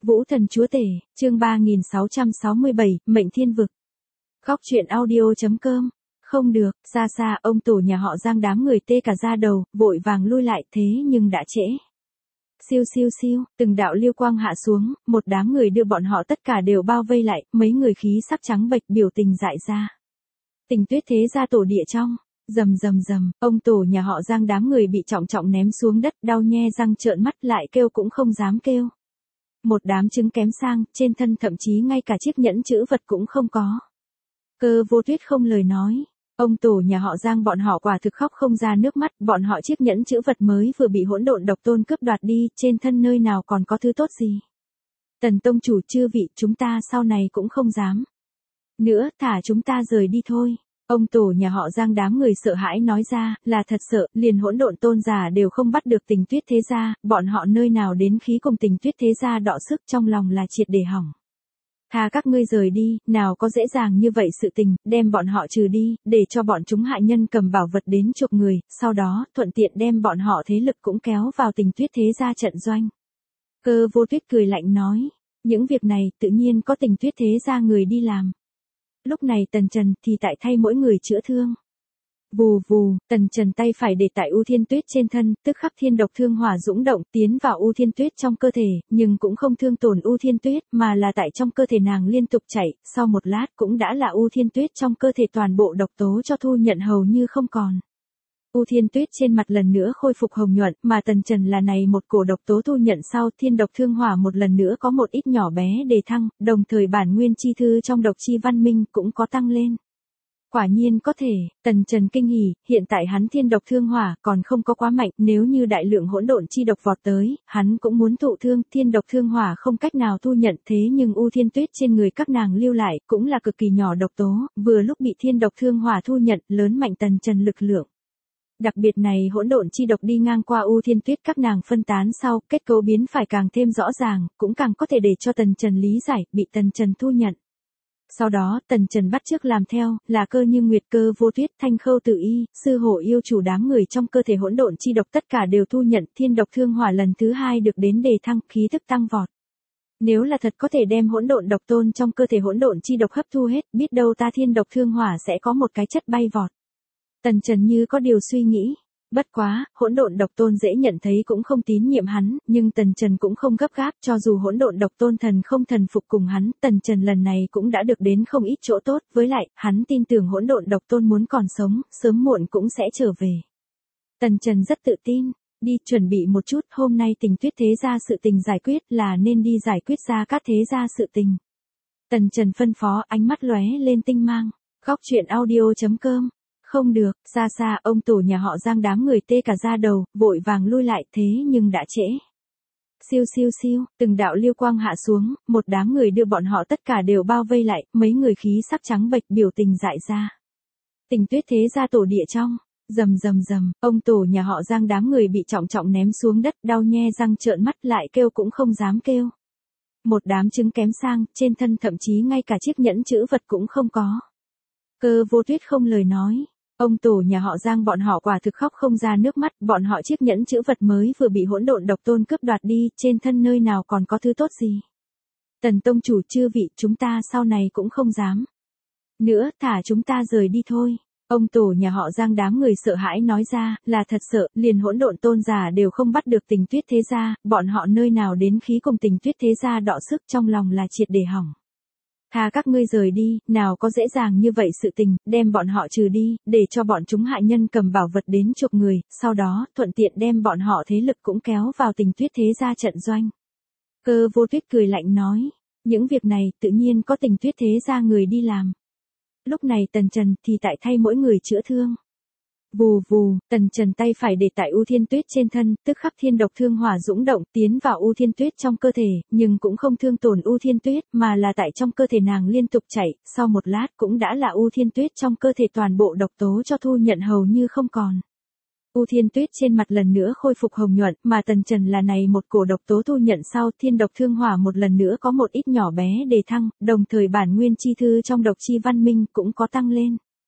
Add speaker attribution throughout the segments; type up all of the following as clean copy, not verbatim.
Speaker 1: Vũ Thần Chúa Tể, chương 3667, Mệnh Thiên Vực. Khóc chuyện audio.com. Không được, xa xa, ông tổ nhà họ Giang đám người tê cả da đầu, vội vàng lui lại, thế nhưng đã trễ. Siêu siêu siêu, từng đạo lưu quang hạ xuống, một đám người đưa bọn họ tất cả đều bao vây lại, mấy người khí sắc trắng bệch biểu tình dại ra. Tình Tuyết thế gia tổ địa trong, rầm rầm rầm, ông tổ nhà họ Giang đám người bị trọng trọng ném xuống đất, đau nhe răng trợn mắt lại kêu cũng không dám kêu. Một đám trứng kém sang, trên thân thậm chí ngay cả chiếc nhẫn chữ vật cũng không có. Cơ Vô Tuyết không lời nói. Ông tổ nhà họ Giang bọn họ quả thực khóc không ra nước mắt, bọn họ chiếc nhẫn chữ vật mới vừa bị hỗn độn độc tôn cướp đoạt đi, trên thân nơi nào còn có thứ tốt gì. Tần tông chủ chư vị, chúng ta sau này cũng không dám nữa, thả chúng ta rời đi thôi. Ông tổ nhà họ Giang đám người sợ hãi nói ra, là thật sợ, liền hỗn độn tôn giả đều không bắt được Tình Tuyết thế gia, bọn họ nơi nào đến khí cùng Tình Tuyết thế gia đọ sức, trong lòng là triệt để hỏng. Tha các ngươi rời đi, nào có dễ dàng như vậy sự tình, đem bọn họ trừ đi, để cho bọn chúng hại nhân cầm bảo vật đến chuộc người, sau đó, thuận tiện đem bọn họ thế lực cũng kéo vào Tình Tuyết thế gia trận doanh. Cơ Vô Tuyết cười lạnh nói, những việc này tự nhiên có Tình Tuyết thế gia người đi làm. Lúc này Tần Trần thì tại thay mỗi người chữa thương. Vù vù, Tần Trần tay phải để tại U Thiên Tuyết trên thân, tức khắc thiên độc thương hỏa dũng động tiến vào U Thiên Tuyết trong cơ thể, nhưng cũng không thương tổn U Thiên Tuyết, mà là tại trong cơ thể nàng liên tục chảy, sau một lát cũng đã là U Thiên Tuyết trong cơ thể toàn bộ độc tố cho thu nhận hầu như không còn. U Thiên Tuyết trên mặt lần nữa khôi phục hồng nhuận, mà Tần Trần là này một cổ độc tố thu nhận sau, thiên độc thương hỏa một lần nữa có một ít nhỏ bé đề thăng, đồng thời bản nguyên chi thư trong độc chi văn minh cũng có tăng lên. Quả nhiên có thể, Tần Trần kinh hỉ, hiện tại hắn thiên độc thương hỏa còn không có quá mạnh, nếu như đại lượng hỗn độn chi độc vọt tới, hắn cũng muốn thụ thương, thiên độc thương hỏa không cách nào thu nhận, thế nhưng U Thiên Tuyết trên người các nàng lưu lại, cũng là cực kỳ nhỏ độc tố, vừa lúc bị thiên độc thương hỏa thu nhận, lớn mạnh Tần Trần lực lượng. Đặc biệt này hỗn độn chi độc đi ngang qua U Thiên Tuyết các nàng phân tán sau, kết cấu biến phải càng thêm rõ ràng, cũng càng có thể để cho Tần Trần lý giải, bị Tần Trần thu nhận. Sau đó, Tần Trần bắt chước làm theo, là Cơ Như Nguyệt, Cơ Vô Tuyết, Thanh Khâu Tử Y, sư hộ yêu chủ đám người trong cơ thể hỗn độn chi độc tất cả đều thu nhận, thiên độc thương hỏa lần thứ 2 được đến đề thăng, khí thức tăng vọt. Nếu là thật có thể đem hỗn độn độc tôn trong cơ thể hỗn độn chi độc hấp thu hết, biết đâu ta thiên độc thương hỏa sẽ có một cái chất bay vọt. Tần Trần như có điều suy nghĩ. Bất quá, hỗn độn độc tôn dễ nhận thấy cũng không tín nhiệm hắn, nhưng Tần Trần cũng không gấp gáp, cho dù hỗn độn độc tôn thần không thần phục cùng hắn, Tần Trần lần này cũng đã được đến không ít chỗ tốt, với lại, hắn tin tưởng hỗn độn độc tôn muốn còn sống, sớm muộn cũng sẽ trở về. Tần Trần rất tự tin, đi chuẩn bị một chút, hôm nay Tình Tuyết thế gia sự tình giải quyết là nên đi giải quyết Gia Cát thế gia sự tình. Tần Trần phân phó, ánh mắt lóe lên tinh mang. Khóc chuyện audio.com. Không được, xa xa, ông tổ nhà họ Giang đám người tê cả da đầu, vội vàng lui lại, thế nhưng đã trễ. Siêu siêu siêu, từng đạo lưu quang hạ xuống, một đám người đưa bọn họ tất cả đều bao vây lại, mấy người khí sắc trắng bệch biểu tình dại ra. Tình Tuyết thế gia tổ địa trong, rầm rầm rầm, ông tổ nhà họ Giang đám người bị trọng trọng ném xuống đất, đau nhe răng trợn mắt lại kêu cũng không dám kêu. Một đám trứng kém sang, trên thân thậm chí ngay cả chiếc nhẫn chữ vật cũng không có. Cơ Vô Tuyết không lời nói. Ông tổ nhà họ Giang bọn họ quả thực khóc không ra nước mắt, bọn họ chiếc nhẫn chữ vật mới vừa bị hỗn độn độc tôn cướp đoạt đi, trên thân nơi nào còn có thứ tốt gì. Tần tông chủ chư vị, chúng ta sau này cũng không dám nữa, thả chúng ta rời đi thôi. Ông tổ nhà họ Giang đám người sợ hãi nói ra, là thật sợ, liền hỗn độn tôn giả đều không bắt được Tình Tuyết thế gia, bọn họ nơi nào đến khí cùng Tình Tuyết thế gia đọ sức, trong lòng là triệt để hỏng. Tha các ngươi rời đi, nào có dễ dàng như vậy sự tình, đem bọn họ trừ đi, để cho bọn chúng hại nhân cầm bảo vật đến chuộc người, sau đó, thuận tiện đem bọn họ thế lực cũng kéo vào Tình Tuyết thế gia trận doanh. Cơ Vô Tuyết cười lạnh nói, những việc này tự nhiên có Tình Tuyết thế gia người đi làm. Lúc này Tần Trần thì tại thay mỗi người chữa thương. Vù vù, Tần Trần tay phải để tại U Thiên Tuyết trên thân, tức khắc thiên độc thương hỏa dũng động tiến vào U Thiên Tuyết trong cơ thể, nhưng cũng không thương tổn U Thiên Tuyết, mà là tại trong cơ thể nàng liên tục chảy, sau một lát cũng đã là U Thiên Tuyết trong cơ thể toàn bộ độc tố cho thu nhận hầu như không còn. U Thiên Tuyết trên mặt lần nữa khôi phục hồng nhuận, mà Tần Trần là này một cổ độc tố thu nhận sau, thiên độc thương hỏa một lần nữa có một ít nhỏ bé đề thăng, đồng thời bản nguyên chi thư trong độc chi văn minh cũng có tăng lên.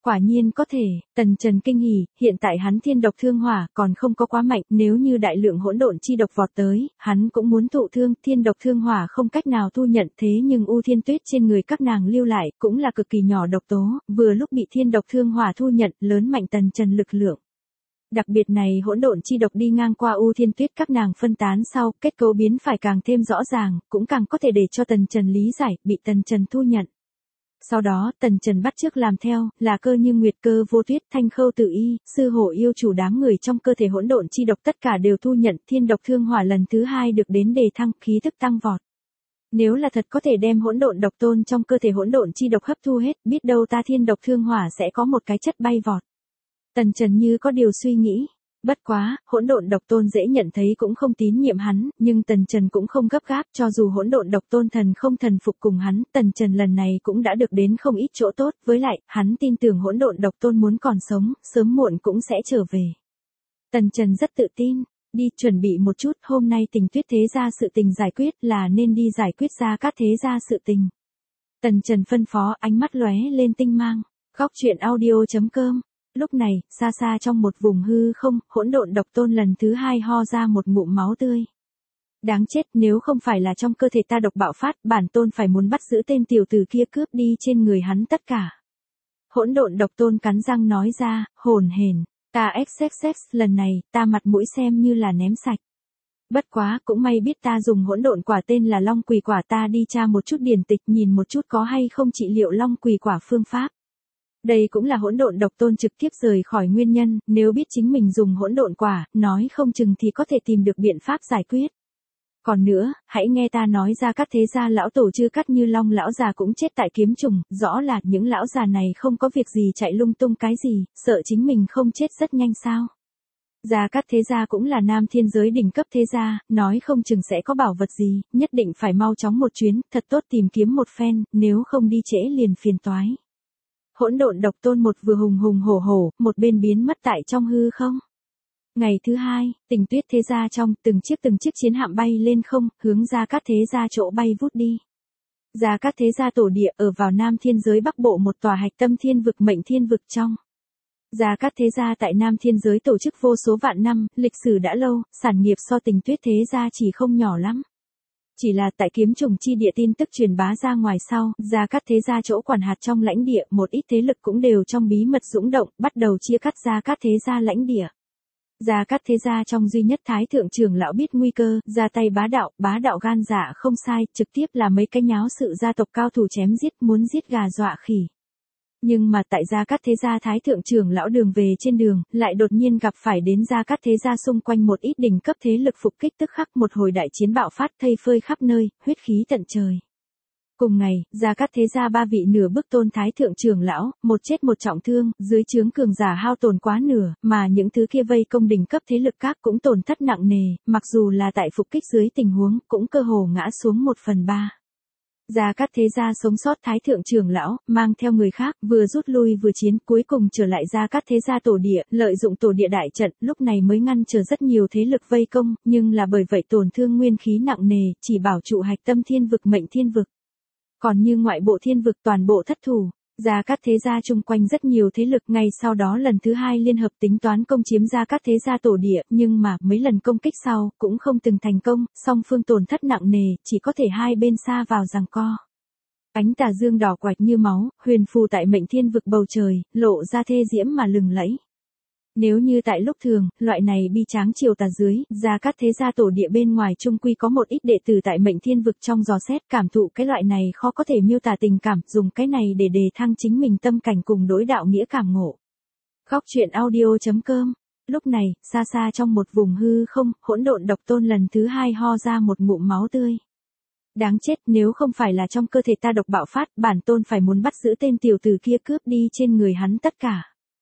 Speaker 1: Quả nhiên có thể, Tần Trần kinh hỉ, hiện tại hắn thiên độc thương hỏa còn không có quá mạnh, nếu như đại lượng hỗn độn chi độc vọt tới, hắn cũng muốn thụ thương, thiên độc thương hỏa không cách nào thu nhận, thế nhưng U Thiên Tuyết trên người các nàng lưu lại, cũng là cực kỳ nhỏ độc tố, vừa lúc bị thiên độc thương hỏa thu nhận, lớn mạnh Tần Trần lực lượng. Đặc biệt này hỗn độn chi độc đi ngang qua U Thiên Tuyết các nàng phân tán sau, kết cấu biến phải càng thêm rõ ràng, cũng càng có thể để cho Tần Trần lý giải, bị Tần Trần thu nhận. Sau đó, Tần Trần bắt chước làm theo, là Cơ Như Nguyệt, Cơ Vô Tuyết, Thanh Khâu Tử Y, sư hộ yêu chủ đám người trong cơ thể hỗn độn chi độc tất cả đều thu nhận, thiên độc thương hỏa lần thứ 2 được đến đề thăng, khí tức tăng vọt. Nếu là thật có thể đem hỗn độn độc tôn trong cơ thể hỗn độn chi độc hấp thu hết, biết đâu ta thiên độc thương hỏa sẽ có một cái chất bay vọt. Tần Trần như có điều suy nghĩ. Bất quá, hỗn độn độc tôn dễ nhận thấy cũng không tín nhiệm hắn, nhưng Tần Trần cũng không gấp gáp, cho dù hỗn độn độc tôn thần không thần phục cùng hắn, Tần Trần lần này cũng đã được đến không ít chỗ tốt, với lại, hắn tin tưởng hỗn độn độc tôn muốn còn sống, sớm muộn cũng sẽ trở về. Tần Trần rất tự tin, đi chuẩn bị một chút, hôm nay Tình Tuyết thế gia sự tình giải quyết là nên đi giải quyết Gia Cát thế gia sự tình. Tần Trần phân phó, ánh mắt lóe lên tinh mang. Góc truyện audio.com. Lúc này, xa xa trong một vùng hư không, hỗn độn độc tôn lần thứ 2 ho ra một ngụm máu tươi. Đáng chết, nếu không phải là trong cơ thể ta độc bạo phát, bản tôn phải muốn bắt giữ tên tiểu tử kia cướp đi trên người hắn tất cả. Hỗn độn độc tôn cắn răng nói ra, hồn hển, ta xxx, lần này, ta mặt mũi xem như là ném sạch. Bất quá, cũng may biết ta dùng hỗn độn quả tên là Long Quỳ Quả, ta đi tra một chút điển tịch nhìn một chút có hay không trị liệu Long Quỳ Quả phương pháp. Đây cũng là hỗn độn độc tôn trực tiếp rời khỏi nguyên nhân, nếu biết chính mình dùng hỗn độn quả, nói không chừng thì có thể tìm được biện pháp giải quyết. Còn nữa, hãy nghe ta nói ra các thế gia lão tổ Chư Cát Như Long lão già cũng chết tại kiếm trùng, rõ là những lão già này không có việc gì chạy lung tung cái gì, sợ chính mình không chết rất nhanh sao. Gia Cát thế gia cũng là nam thiên giới đỉnh cấp thế gia, nói không chừng sẽ có bảo vật gì, nhất định phải mau chóng một chuyến, thật tốt tìm kiếm một phen, nếu không đi trễ liền phiền toái. Hỗn độn độc tôn một vừa hùng hùng hổ hổ, một bên biến mất tại trong hư không. Ngày thứ 2, Tình Tuyết thế gia trong, từng chiếc chiến hạm bay lên không, hướng Gia Cát thế gia chỗ bay vút đi. Gia Cát thế gia tổ địa ở vào Nam Thiên giới Bắc Bộ một tòa hạch tâm thiên vực Mệnh Thiên vực trong. Gia Cát thế gia tại Nam Thiên giới tổ chức vô số vạn năm, lịch sử đã lâu, sản nghiệp so Tình Tuyết thế gia chỉ không nhỏ lắm. Chỉ là tại kiếm trùng chi địa tin tức truyền bá ra ngoài sau, Gia Cát thế gia chỗ quản hạt trong lãnh địa, một ít thế lực cũng đều trong bí mật dũng động, bắt đầu chia cắt Gia Cát thế gia lãnh địa. Gia Cát thế gia trong duy nhất thái thượng trưởng lão biết nguy cơ, ra tay bá đạo gan dạ không sai, trực tiếp là mấy cái nháo sự gia tộc cao thủ chém giết, muốn giết gà dọa khỉ. Nhưng mà tại Gia Cát thế gia thái thượng trưởng lão đường về trên đường, lại đột nhiên gặp phải đến Gia Cát thế gia xung quanh một ít đỉnh cấp thế lực phục kích, tức khắc một hồi đại chiến bạo phát, thây phơi khắp nơi, huyết khí tận trời. Cùng ngày, Gia Cát thế gia 3 vị nửa bước tôn thái thượng trưởng lão, một chết một trọng thương, dưới trướng cường giả hao tổn quá nửa, mà những thứ kia vây công đỉnh cấp thế lực các cũng tổn thất nặng nề, mặc dù là tại phục kích dưới tình huống, cũng cơ hồ ngã xuống 1/3. Gia Cát thế gia sống sót thái thượng trưởng lão, mang theo người khác, vừa rút lui vừa chiến, cuối cùng trở lại Gia Cát thế gia tổ địa, lợi dụng tổ địa đại trận, lúc này mới ngăn trở rất nhiều thế lực vây công, nhưng là bởi vậy tổn thương nguyên khí nặng nề, chỉ bảo trụ hạch tâm thiên vực Mệnh Thiên vực. Còn như ngoại bộ thiên vực toàn bộ thất thủ, Gia Cát thế gia chung quanh rất nhiều thế lực, ngay sau đó lần thứ 2 liên hợp tính toán công chiếm Gia Cát thế gia tổ địa, nhưng mà mấy lần công kích sau, cũng không từng thành công, song phương tổn thất nặng nề, chỉ có thể hai bên xa vào giằng co. Ánh tà dương đỏ quạch như máu, huyền phù tại Mệnh Thiên vực bầu trời, lộ ra thê diễm mà lừng lẫy. Nếu như tại lúc thường, loại này bi tráng chiều tà dưới, Gia Cát thế gia tổ địa bên ngoài trung quy có một ít đệ tử tại Mệnh Thiên vực trong dò xét, cảm thụ cái loại này khó có thể miêu tả tình cảm, dùng cái này để đề thăng chính mình tâm cảnh cùng đối đạo nghĩa cảm ngộ. Góc truyện audio.com. Lúc này, xa xa trong một vùng hư không, hỗn độn độc tôn lần thứ 2 ho ra một ngụm máu tươi. Đáng chết, nếu không phải là trong cơ thể ta độc bạo phát, bản tôn phải muốn bắt giữ tên tiểu tử kia cướp đi trên người hắn tất cả.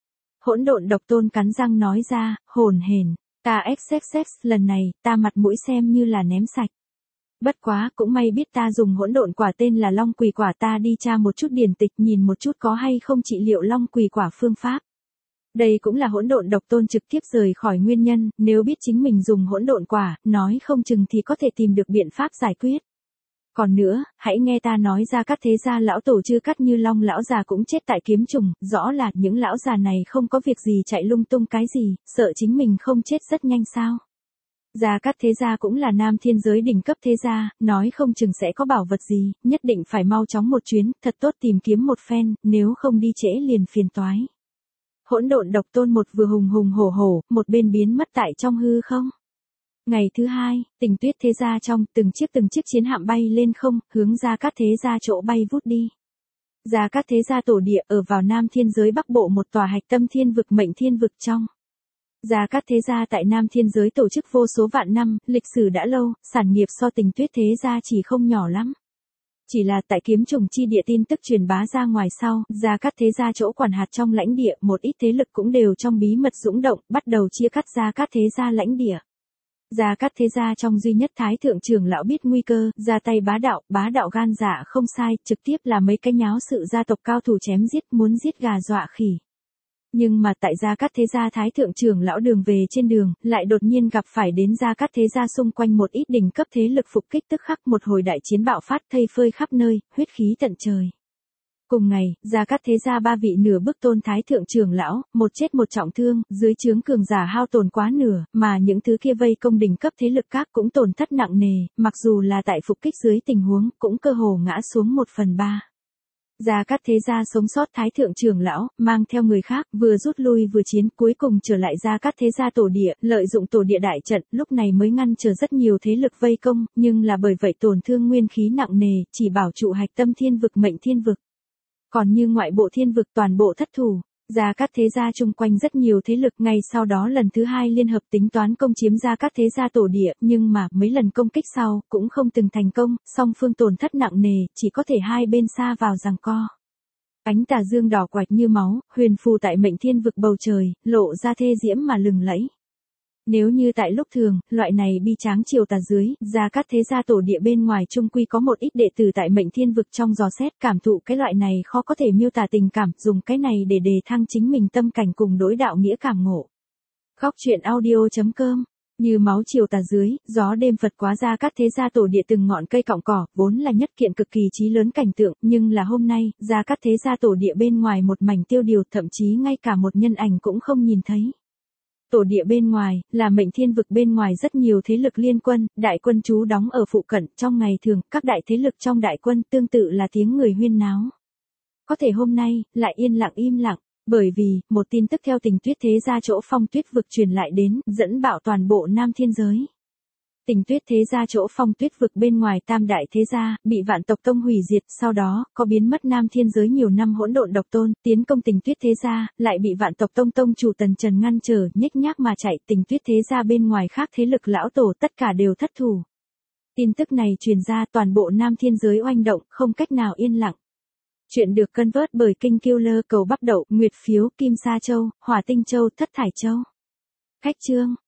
Speaker 1: Hỗn độn độc tôn cắn răng nói ra, hồn hển, ta xxx, lần này, ta mặt mũi xem như là ném sạch. Bất quá, cũng may biết ta dùng hỗn độn quả tên là Long Quỳ Quả, ta đi tra một chút điển tịch nhìn một chút có hay không trị liệu Long Quỳ Quả phương pháp. Đây cũng là hỗn độn độc tôn trực tiếp rời khỏi nguyên nhân, nếu biết chính mình dùng hỗn độn quả, nói không chừng thì có thể tìm được biện pháp giải quyết. Còn nữa, hãy nghe ta nói Gia Cát thế gia lão tổ Chư Cát Như Long lão già cũng chết tại kiếm trùng, rõ là những lão già này không có việc gì chạy lung tung cái gì, sợ chính mình không chết rất nhanh sao. Gia Cát thế gia cũng là nam thiên giới đỉnh cấp thế gia, nói không chừng sẽ có bảo vật gì, nhất định phải mau chóng một chuyến, thật tốt tìm kiếm một phen, nếu không đi trễ liền phiền toái. Hỗn độn độc tôn một vừa hùng hùng hổ hổ, một bên biến mất tại trong hư không. Ngày thứ hai, Tình Tuyết thế gia trong từng chiếc chiến hạm bay lên không, hướng Gia Cát thế gia chỗ bay vút đi. Gia Cát thế gia tổ địa ở vào Nam Thiên giới Bắc Bộ một tòa hạch tâm thiên vực mệnh thiên vực trong. Gia Cát thế gia tại Nam Thiên giới tổ chức vô số vạn năm, lịch sử đã lâu, sản nghiệp so Tình Tuyết thế gia chỉ không nhỏ lắm. Chỉ là tại kiếm trùng chi địa tin tức truyền bá ra ngoài sau, Gia Cát thế gia chỗ quản hạt trong lãnh địa, một ít thế lực cũng đều trong bí mật dũng động, bắt đầu chia cắt Gia Cát thế gia lãnh địa. Gia Cát thế gia trong duy nhất thái thượng trưởng lão biết nguy cơ, ra tay bá đạo gan dạ không sai, trực tiếp là mấy cái nháo sự gia tộc cao thủ chém giết, muốn giết gà dọa khỉ. Nhưng mà tại Gia Cát thế gia thái thượng trưởng lão đường về trên đường, lại đột nhiên gặp phải đến Gia Cát thế gia xung quanh một ít đỉnh cấp thế lực phục kích, tức khắc một hồi đại chiến bạo phát thây phơi khắp nơi, huyết khí tận trời. Cùng ngày, Gia Cát thế gia ba vị nửa bước tôn thái thượng trưởng lão, một chết một trọng thương, dưới trướng cường giả hao tổn quá nửa, mà những thứ kia vây công đỉnh cấp thế lực các cũng tổn thất nặng nề, mặc dù là tại phục kích dưới tình huống, cũng cơ hồ ngã xuống 1/3. Gia Cát thế gia sống sót thái thượng trưởng lão, mang theo người khác, vừa rút lui vừa chiến, cuối cùng trở lại Gia Cát thế gia tổ địa, lợi dụng tổ địa đại trận, lúc này mới ngăn trở rất nhiều thế lực vây công, nhưng là bởi vậy tổn thương nguyên khí nặng nề, chỉ bảo trụ hạch tâm thiên vực mệnh thiên vực. Còn như ngoại bộ thiên vực toàn bộ thất thủ, Gia Cát thế gia chung quanh rất nhiều thế lực, ngay sau đó lần thứ hai liên hợp tính toán công chiếm Gia Cát thế gia tổ địa, nhưng mà mấy lần công kích sau, cũng không từng thành công, song phương tổn thất nặng nề, chỉ có thể hai bên xa vào giằng co. Ánh tà dương đỏ quạch như máu, huyền phù tại mệnh thiên vực bầu trời, lộ ra thê diễm mà lừng lẫy. Nếu như tại lúc thường, loại này bi tráng chiều tà dưới, Gia Cát thế gia tổ địa bên ngoài trung quy có một ít đệ tử tại mệnh thiên vực trong dò xét cảm thụ cái loại này khó có thể miêu tả tình cảm, dùng cái này để đề thăng chính mình tâm cảnh cùng đối đạo nghĩa cảm ngộ. Góc truyện audio.com. Như máu chiều tà dưới, gió đêm Phật quá Gia Cát thế gia tổ địa từng ngọn cây cọng cỏ, vốn là nhất kiện cực kỳ chí lớn cảnh tượng, nhưng là hôm nay, Gia Cát thế gia tổ địa bên ngoài một mảnh tiêu điều, thậm chí ngay cả một nhân ảnh cũng không nhìn thấy. Tổ địa bên ngoài, là mệnh thiên vực bên ngoài rất nhiều thế lực liên quân, đại quân trú đóng ở phụ cận, trong ngày thường, các đại thế lực trong đại quân tương tự là tiếng người huyên náo. Có thể hôm nay, lại yên lặng im lặng, bởi vì, một tin tức theo Tình Tuyết thế gia chỗ Phong Tuyết vực truyền lại đến, dẫn bạo toàn bộ Nam Thiên giới. Tình Tuyết thế gia chỗ Phong Tuyết vực bên ngoài tam đại thế gia, bị Vạn tộc tông hủy diệt, sau đó, có biến mất Nam Thiên giới nhiều năm hỗn độn độc tôn, tiến công Tình Tuyết thế gia, lại bị Vạn tộc tông tông chủ Tần Trần ngăn trở, nhếch nhác mà chạy, Tình Tuyết thế gia bên ngoài khác thế lực lão tổ tất cả đều thất thủ. Tin tức này truyền ra toàn bộ Nam Thiên giới oanh động, không cách nào yên lặng. Chuyện được cân vớt bởi King Killer cầu bắp đậu, Nguyệt phiếu, Kim Sa Châu, Hỏa Tinh Châu, Thất Thải Châu. Khách chương.